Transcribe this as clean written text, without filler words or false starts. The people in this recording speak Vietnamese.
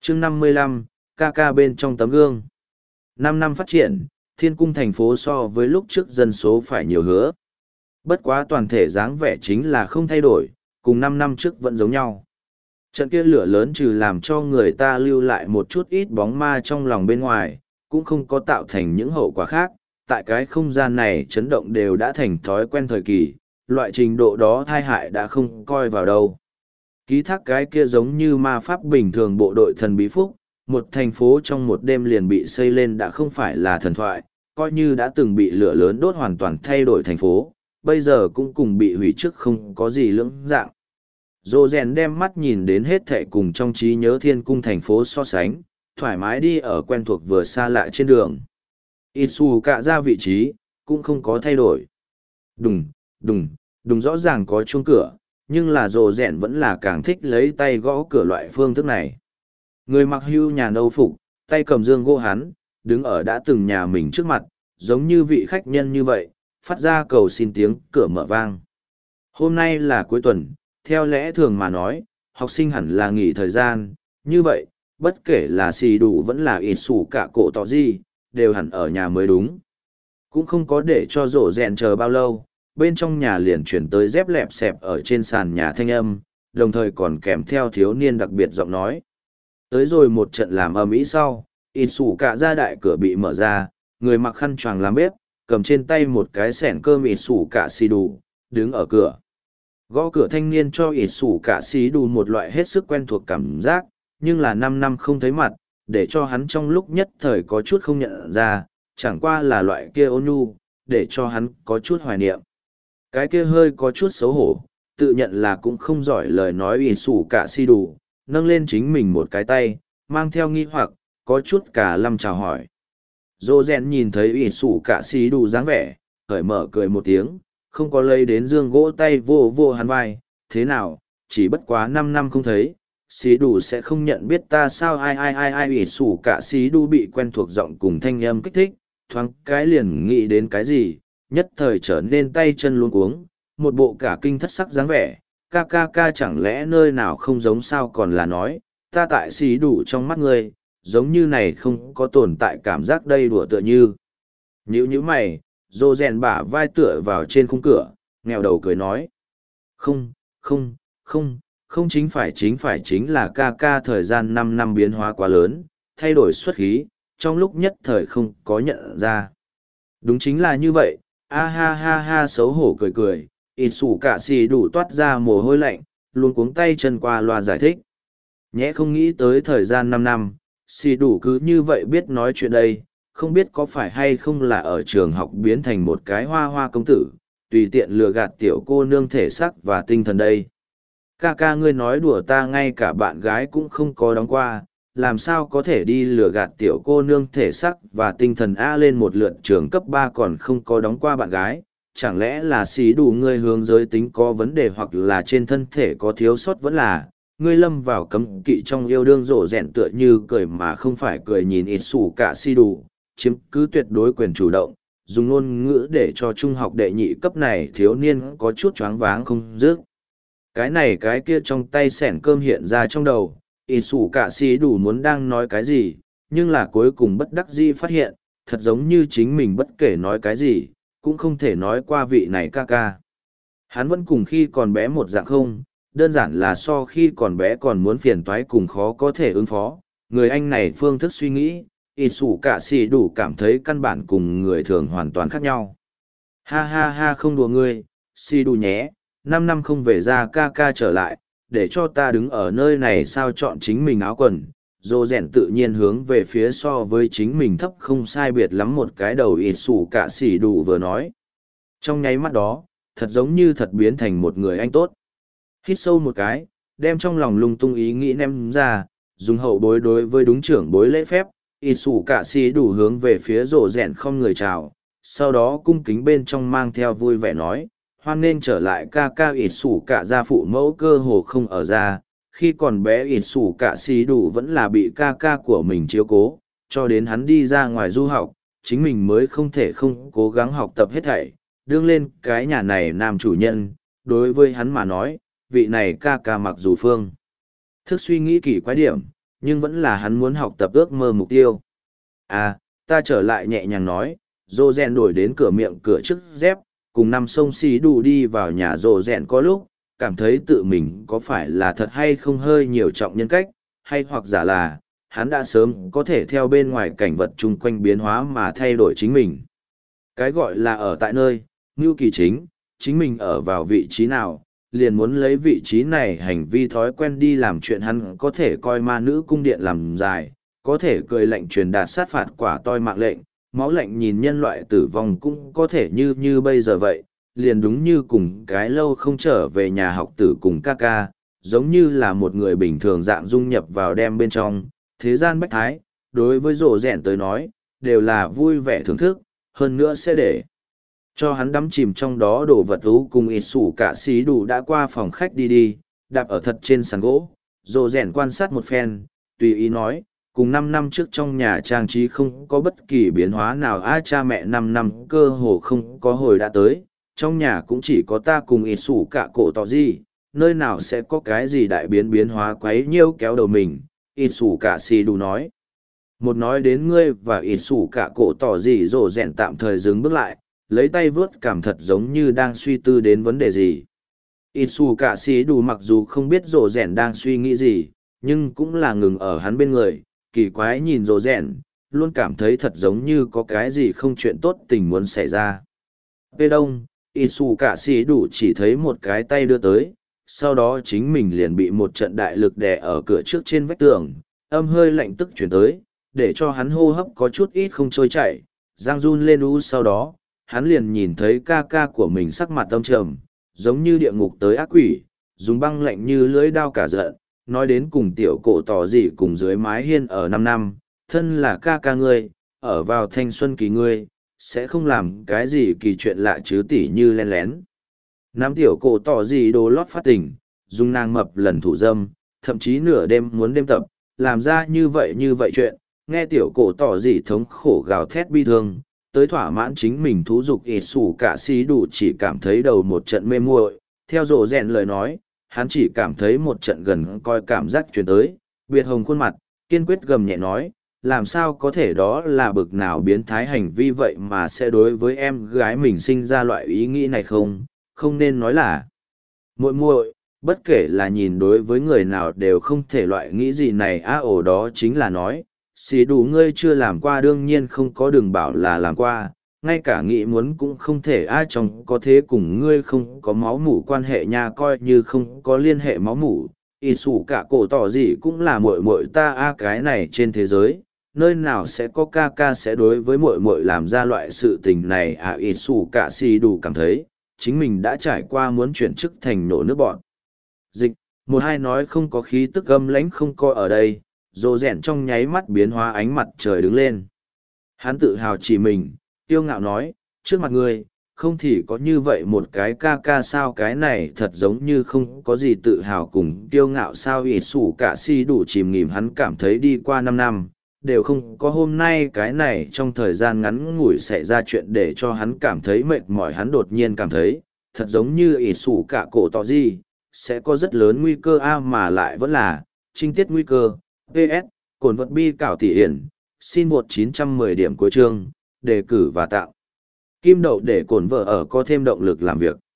chương 55, ca bên trong tấm gương. 5 năm phát triển, thiên cung thành phố so với lúc trước dân số phải nhiều hứa. Bất quá toàn thể dáng vẻ chính là không thay đổi, cùng 5 năm trước vẫn giống nhau. Trận kia lửa lớn trừ làm cho người ta lưu lại một chút ít bóng ma trong lòng bên ngoài, cũng không có tạo thành những hậu quả khác. Tại cái không gian này chấn động đều đã thành thói quen thời kỳ, loại trình độ đó tai hại đã không coi vào đâu. Ký thác cái kia giống như ma pháp bình thường bộ đội thần bí phúc, một thành phố trong một đêm liền bị xây lên đã không phải là thần thoại, coi như đã từng bị lửa lớn đốt hoàn toàn thay đổi thành phố, bây giờ cũng cùng bị hủy trước không có gì lưỡng dạng. Dô rèn đem mắt nhìn đến hết thệ cùng trong trí nhớ thiên cung thành phố so sánh, thoải mái đi ở quen thuộc vừa xa lạ trên đường. Itsu cạ ra vị trí, cũng không có thay đổi. Đùng, đùng, đùng rõ ràng có chuông cửa, nhưng là dô rèn vẫn là càng thích lấy tay gõ cửa loại phương thức này. Người mặc hưu nhà nâu phục, tay cầm dương gỗ hắn, đứng ở đã từng nhà mình trước mặt, giống như vị khách nhân như vậy, phát ra cầu xin tiếng cửa mở vang. Hôm nay là cuối tuần, theo lẽ thường mà nói, học sinh hẳn là nghỉ thời gian, như vậy, bất kể là xì đủ vẫn là ít sủ cả cổ tỏ gì, đều hẳn ở nhà mới đúng. Cũng không có để cho rổ rẹn chờ bao lâu, bên trong nhà liền chuyển tới dép lẹp xẹp ở trên sàn nhà thanh âm, đồng thời còn kèm theo thiếu niên đặc biệt giọng nói. Tới rồi một trận làm ầm ĩ sau, ít sủ cả ra đại cửa bị mở ra, người mặc khăn choàng làm bếp, cầm trên tay một cái xẻng cơm ít sủ cả xì đủ, đứng ở cửa. Gõ cửa thanh niên cho ít sủ cả xì đủ một loại hết sức quen thuộc cảm giác, nhưng là 5 năm không thấy mặt, để cho hắn trong lúc nhất thời có chút không nhận ra, chẳng qua là loại kia ôn nhu, để cho hắn có chút hoài niệm. Cái kia hơi có chút xấu hổ, tự nhận là cũng không giỏi lời nói ít sủ cả xì đủ, nâng lên chính mình một cái tay, mang theo nghi hoặc, có chút cả lâm chào hỏi. Dô rèn nhìn thấy ít sủ cả xì đủ dáng vẻ, cởi mở cười một tiếng, không có lấy đến dương gỗ tay vô vô hắn vai, thế nào, chỉ bất quá 5 năm không thấy, xì đủ sẽ không nhận biết ta sao ai ít sủ cả xì đủ bị quen thuộc giọng cùng thanh âm kích thích, thoáng cái liền nghĩ đến cái gì, nhất thời trở nên tay chân luống cuống, một bộ cả kinh thất sắc dáng vẻ, ca chẳng lẽ nơi nào không giống sao còn là nói, ta tại xì đủ trong mắt ngươi, giống như này không có tồn tại cảm giác đây đùa tựa như. Nhữ mày, dô rèn bả vai tựa vào trên khung cửa, nghèo đầu cười nói. Không chính là ca thời gian 5 năm biến hóa quá lớn, thay đổi xuất khí, trong lúc nhất thời không có nhận ra. Đúng chính là như vậy, ha xấu hổ cười, ít sủ cả xì đủ toát ra mồ hôi lạnh, luôn cuống tay chân qua loa giải thích. Nhẽ không nghĩ tới thời gian 5 năm, xì đủ cứ như vậy biết nói chuyện đây, không biết có phải hay không là ở trường học biến thành một cái hoa công tử, tùy tiện lừa gạt tiểu cô nương thể xác và tinh thần đây. Ca ngươi nói đùa ta ngay cả bạn gái cũng không có đóng qua, làm sao có thể đi lừa gạt tiểu cô nương thể xác và tinh thần A lên một lượt trường cấp 3 còn không có đóng qua bạn gái, chẳng lẽ là xí đủ ngươi hướng giới tính có vấn đề hoặc là trên thân thể có thiếu sót vẫn là, ngươi lâm vào cấm kỵ trong yêu đương rộ rẹn tựa như cười mà không phải cười nhìn ít sủ cả xí đủ, chiếm cứ tuyệt đối quyền chủ động, dùng ngôn ngữ để cho trung học đệ nhị cấp này thiếu niên có chút choáng váng không dứt. Cái này cái kia trong tay xẻng cơm hiện ra trong đầu, ít sủ cả xí đủ muốn đang nói cái gì, nhưng là cuối cùng bất đắc dĩ phát hiện, thật giống như chính mình bất kể nói cái gì, cũng không thể nói qua vị này ca. Hắn vẫn cùng khi còn bé một dạng không, đơn giản là so khi còn bé còn muốn phiền toái cùng khó có thể ứng phó, người anh này phương thức suy nghĩ, ít sủ cả xì đủ cảm thấy căn bản cùng người thường hoàn toàn khác nhau. Ha không đùa ngươi, xì đủ nhé, 5 năm không về ra ca trở lại, để cho ta đứng ở nơi này sao chọn chính mình áo quần. Dô rèn tự nhiên hướng về phía so với chính mình thấp không sai biệt lắm một cái đầu ít sủ cả xì đủ vừa nói. Trong nháy mắt đó, thật giống như thật biến thành một người anh tốt. Hít sâu một cái, đem trong lòng lung tung ý nghĩ ném ra, dùng hậu bối đối với đúng trưởng bối lễ phép, ít sủ cả xì đủ hướng về phía rổ rèn không người chào, sau đó cung kính bên trong mang theo vui vẻ nói, hoan nên trở lại ca ít sủ cả gia phụ mẫu cơ hồ không ở ra, khi còn bé ít sủ cả xì đủ vẫn là bị ca của mình chiếu cố, cho đến hắn đi ra ngoài du học, chính mình mới không thể không cố gắng học tập hết thảy, đương lên cái nhà này nam chủ nhân, đối với hắn mà nói, vị này ca mặc dù phương thức suy nghĩ kỳ quái điểm, nhưng vẫn là hắn muốn học tập ước mơ mục tiêu. À, ta trở lại nhẹ nhàng nói, Dô Rèn đổi đến cửa miệng cửa trước dép, cùng năm sông xí đủ đi vào nhà Dô Rèn có lúc, cảm thấy tự mình có phải là thật hay không hơi nhiều trọng nhân cách, hay hoặc giả là, hắn đã sớm có thể theo bên ngoài cảnh vật chung quanh biến hóa mà thay đổi chính mình. Cái gọi là ở tại nơi, ngưu kỳ chính mình ở vào vị trí nào, liền muốn lấy vị trí này hành vi thói quen đi làm chuyện hắn có thể coi ma nữ cung điện làm dài, có thể cười lệnh truyền đạt sát phạt quả toi mạng lệnh, máu lệnh nhìn nhân loại tử vong cũng có thể như bây giờ vậy, liền đúng như cùng cái lâu không trở về nhà học tử cùng ca ca, giống như là một người bình thường dạng dung nhập vào đem bên trong, thế gian bách thái, đối với rổ rẻn tới nói, đều là vui vẻ thưởng thức, hơn nữa sẽ để cho hắn đắm chìm trong đó đồ vật thú cùng ít sủ cả xí đủ đã qua phòng khách đi, đạp ở thật trên sàn gỗ, rổ rẻn quan sát một phen, tùy ý nói, cùng 5 năm trước trong nhà trang trí không có bất kỳ biến hóa nào cha mẹ 5 năm cơ hồ không có hồi đã tới, trong nhà cũng chỉ có ta cùng ít sủ cả cổ tỏ gì, nơi nào sẽ có cái gì đại biến hóa quấy nhiêu kéo đầu mình, ít sủ cả xì đủ nói. Một nói đến ngươi và ít sủ cả cổ tỏ gì rổ rèn tạm thời dừng bước lại, lấy tay vớt cảm thật giống như đang suy tư đến vấn đề gì. Ít sủ cả xì đủ mặc dù không biết rổ rèn đang suy nghĩ gì, nhưng cũng là ngừng ở hắn bên người, kỳ quái nhìn rổ rèn, luôn cảm thấy thật giống như có cái gì không chuyện tốt tình muốn xảy ra. Về đông, ít sủ cả xì đủ chỉ thấy một cái tay đưa tới, sau đó chính mình liền bị một trận đại lực đè ở cửa trước trên vách tường, âm hơi lạnh tức chuyển tới, để cho hắn hô hấp có chút ít không trôi chảy, giang run lên sau đó, hắn liền nhìn thấy ca ca của mình sắc mặt âm trầm, giống như địa ngục tới ác quỷ, dùng băng lạnh như lưỡi đao cả giận, nói đến cùng tiểu cổ tỏ gì cùng dưới mái hiên ở 5 năm, thân là ca ca ngươi, ở vào thanh xuân kỳ ngươi, sẽ không làm cái gì kỳ chuyện lạ chứ tỉ như len lén. Nam tiểu cổ tỏ gì đồ lót phát tỉnh, dùng nàng mập lần thủ dâm, thậm chí nửa đêm muốn đêm tập, làm ra như vậy chuyện, nghe tiểu cổ tỏ gì thống khổ gào thét bi thương, tới thỏa mãn chính mình thú dục ít sủ cả xí đủ chỉ cảm thấy đầu một trận mê muội, theo rộ rèn lời nói, hắn chỉ cảm thấy một trận gần coi cảm giác truyền tới, biệt hồng khuôn mặt, kiên quyết gầm nhẹ nói, làm sao có thể đó là bực nào biến thái hành vi vậy mà sẽ đối với em gái mình sinh ra loại ý nghĩ này không nên nói là muội muội, bất kể là nhìn đối với người nào đều không thể loại nghĩ gì này ổ đó chính là nói, xì đủ ngươi chưa làm qua đương nhiên không có đừng bảo là làm qua, ngay cả nghĩ muốn cũng không thể trong có thế cùng ngươi không có máu mủ quan hệ nha coi như không có liên hệ máu mủ, y sủ cả cổ tỏ gì cũng là muội muội ta cái này trên thế giới. Nơi nào sẽ có ca ca sẽ đối với muội muội làm ra loại sự tình này y sủ cả xì đủ cảm thấy chính mình đã trải qua muốn chuyển chức thành nổ nước bọn. Dịch, một hai nói không có khí tức âm lãnh không coi ở đây, rồ rẻn trong nháy mắt biến hóa ánh mặt trời đứng lên. Hắn tự hào chỉ mình, kiêu ngạo nói, trước mặt ngươi, không thì có như vậy một cái ca ca sao cái này thật giống như không có gì tự hào cùng kiêu ngạo sao ỉ sủ cả si đủ chìm nghỉm hắn cảm thấy đi qua 5 năm, đều không có hôm nay cái này trong thời gian ngắn ngủi xảy ra chuyện để cho hắn cảm thấy mệt mỏi hắn đột nhiên cảm thấy, thật giống như ỉ sủ cả cổ tỏ gì, sẽ có rất lớn nguy cơ mà lại vẫn là, trinh tiết nguy cơ, PS, cồn vật bi cảo tỷ hiển, xin một 910 điểm cuối chương, đề cử và tạo. Kim đậu để cồn vợ ở có thêm động lực làm việc.